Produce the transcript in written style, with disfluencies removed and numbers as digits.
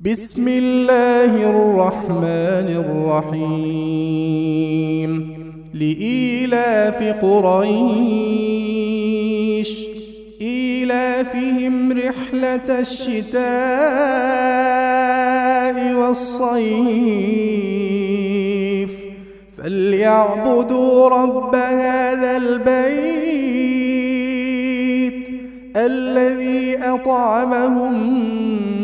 بسم الله الرحمن الرحيم. لإيلاف قريش إيلافهم رحلة الشتاء والصيف فليعبدوا رب هذا البيت الذي أطعمهم